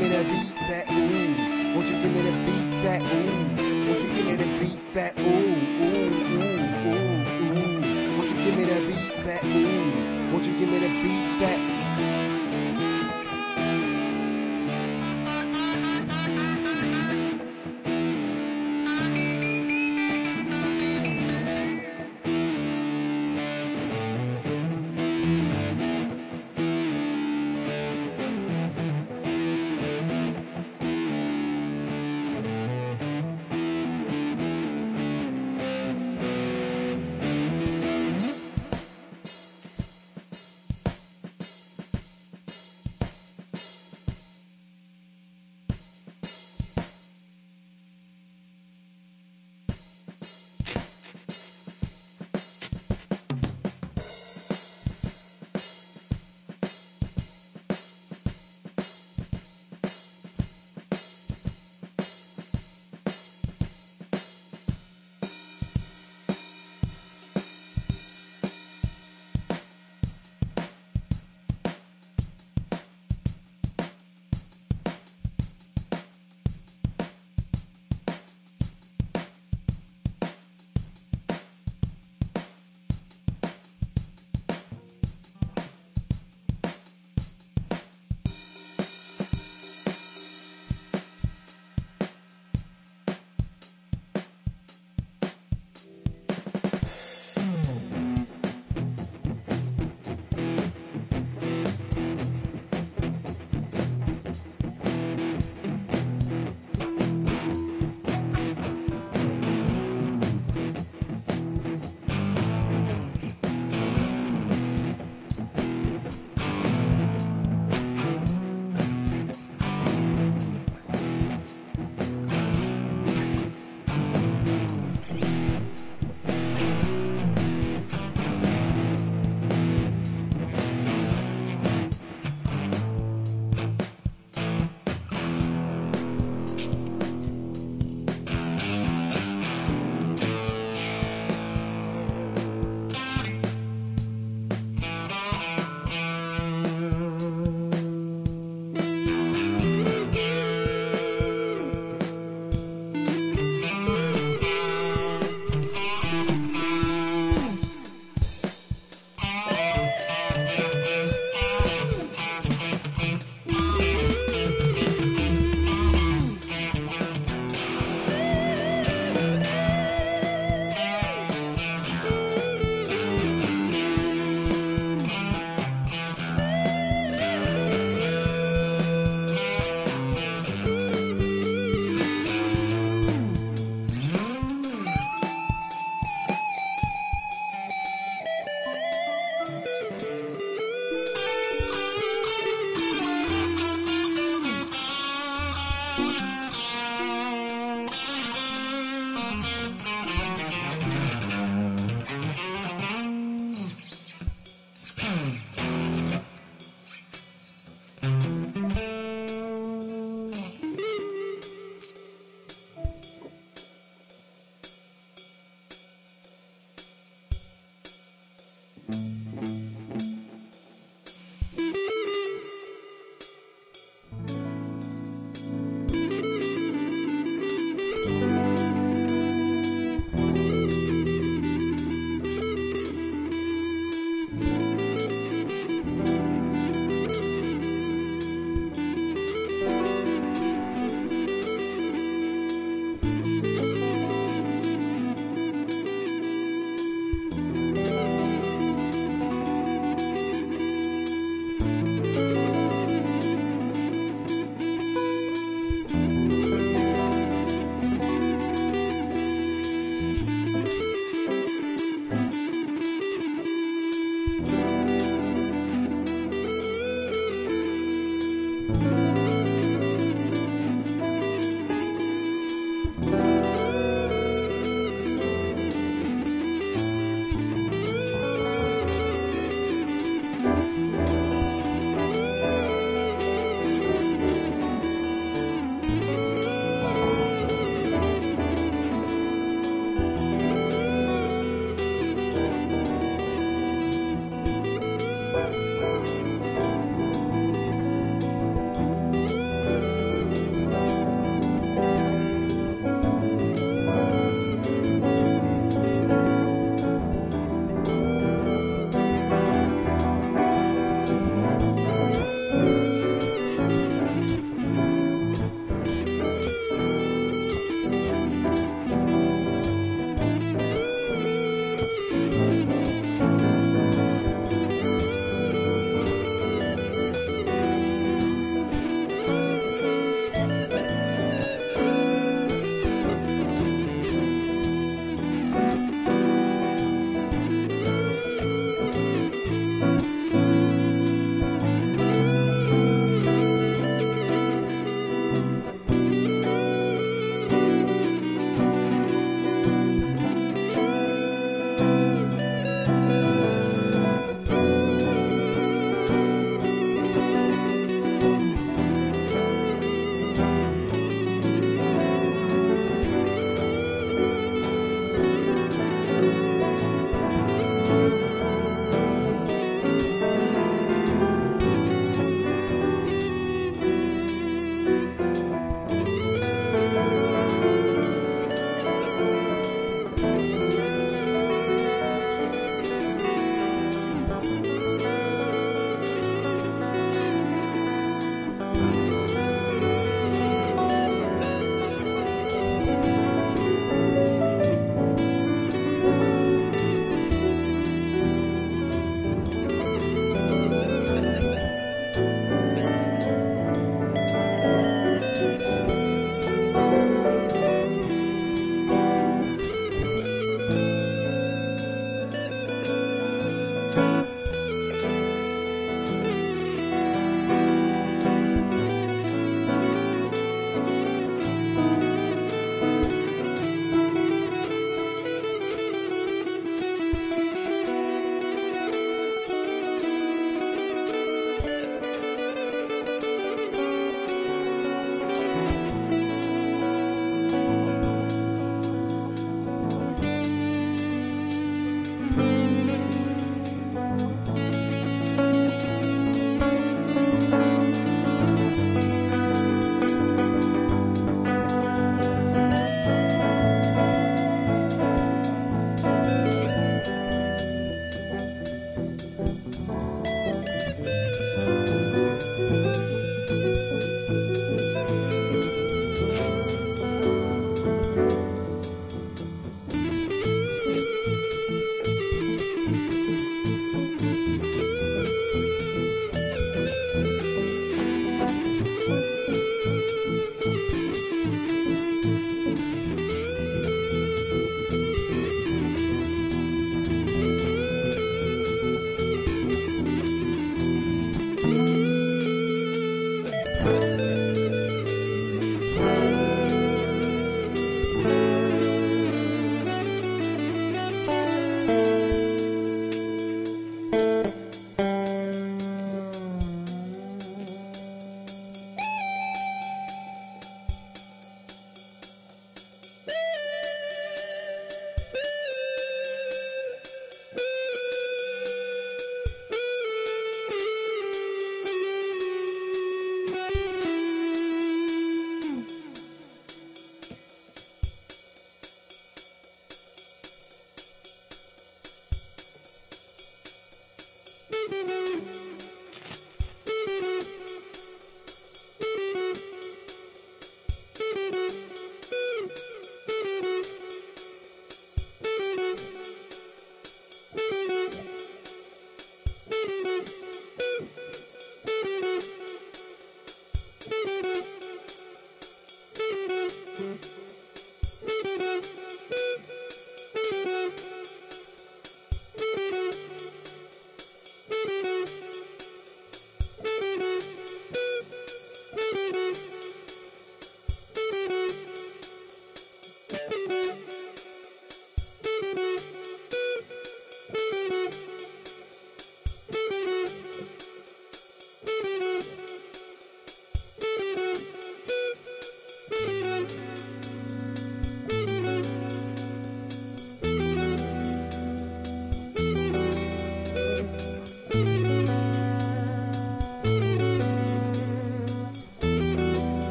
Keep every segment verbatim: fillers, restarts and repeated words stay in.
me that beat back? Ooh, won't you give me the beat back? Ooh, won't you give me the beat back? Ooh, ooh, ooh, ooh, ooh. Won't you give me that beat back? Ooh, won't you give me the beat back?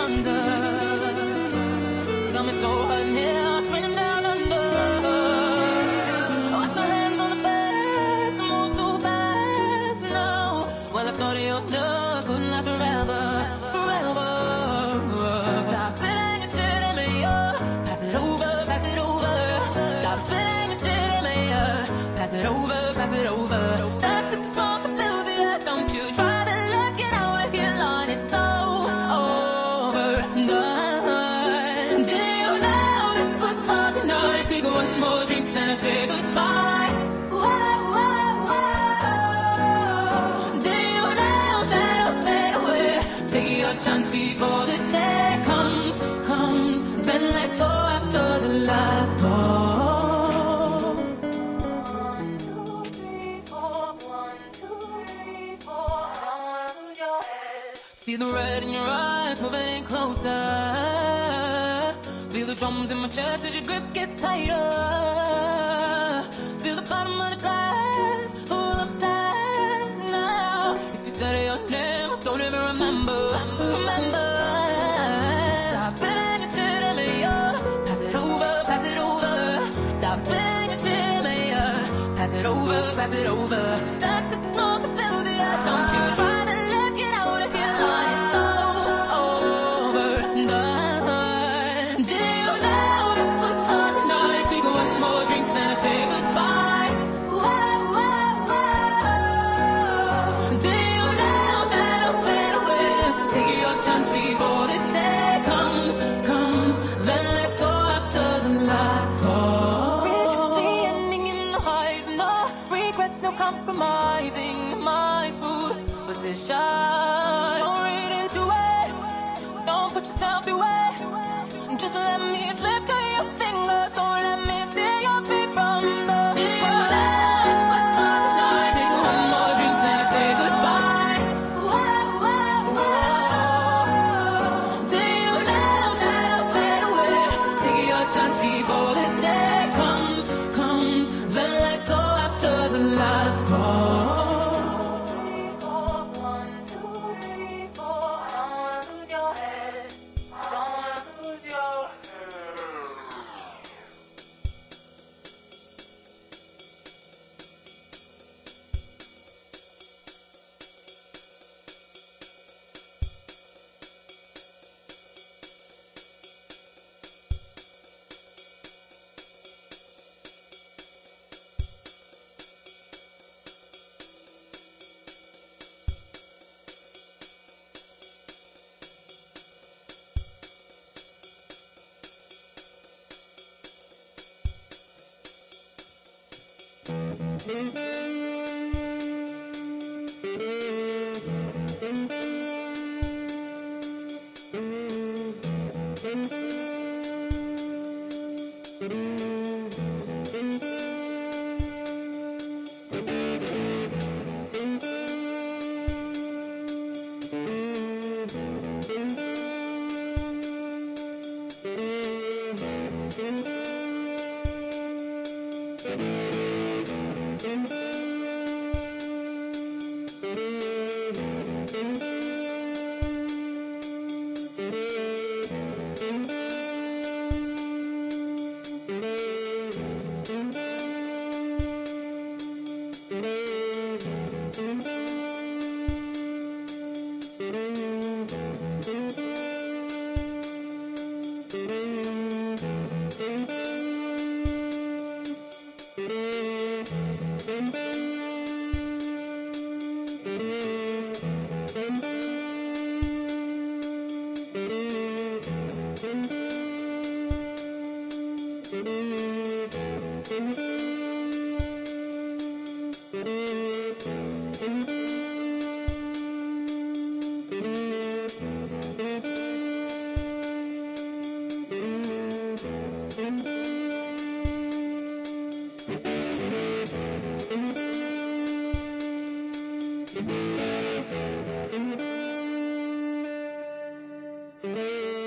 under. Got me so hot in here, it's raining down under. Watch the hands on the face, move so fast now. Well, I thought you knew, couldn't last forever, forever. Stop spitting your shit at me, oh. Pass it over, pass it over. Stop spitting your shit at me, oh. Pass it over, pass it over. That's the smoke that fills the air. Don't you try to let's get out of here, Lord. It's so overdone. Do you know this was for tonight? Take one more drink, then I say goodbye. Whoa, whoa, whoa. Do you know shadows fade away? Take your chance before the day comes, comes. Then let go after the last call. See the red in your eyes, moving in closer. Feel the drums in my chest as your grip gets tighter. Feel the bottom of the glass full of sand now. If you said your name, I don't even remember, remember. Stop spitting your shit at me, oh. Pass it over, pass it over. Stop spitting your shit at me, oh. Pass it over, pass it over. That's the smoke that fills the air. Don't you try to let get out of here, Lord. It's so overdone. Do you know this was for tonight? Take one more drink, then I say goodbye. Whoa, whoa, whoa. Do you know shadows fade away? Take your chance before the day comes, comes. Then let go after the last call. Reach the ending in the highs, no regrets, no compromising. My smooth position. Don't read into it. Don't put yourself away. Just let me slip through your fingers. Don't let me steal your feet from the ground. Take one more drink, then I say goodbye. Whoa, whoa, whoa. Do you know shadows fade away? Take your chance before the day comes, comes. Then let go after the last call. Thank you.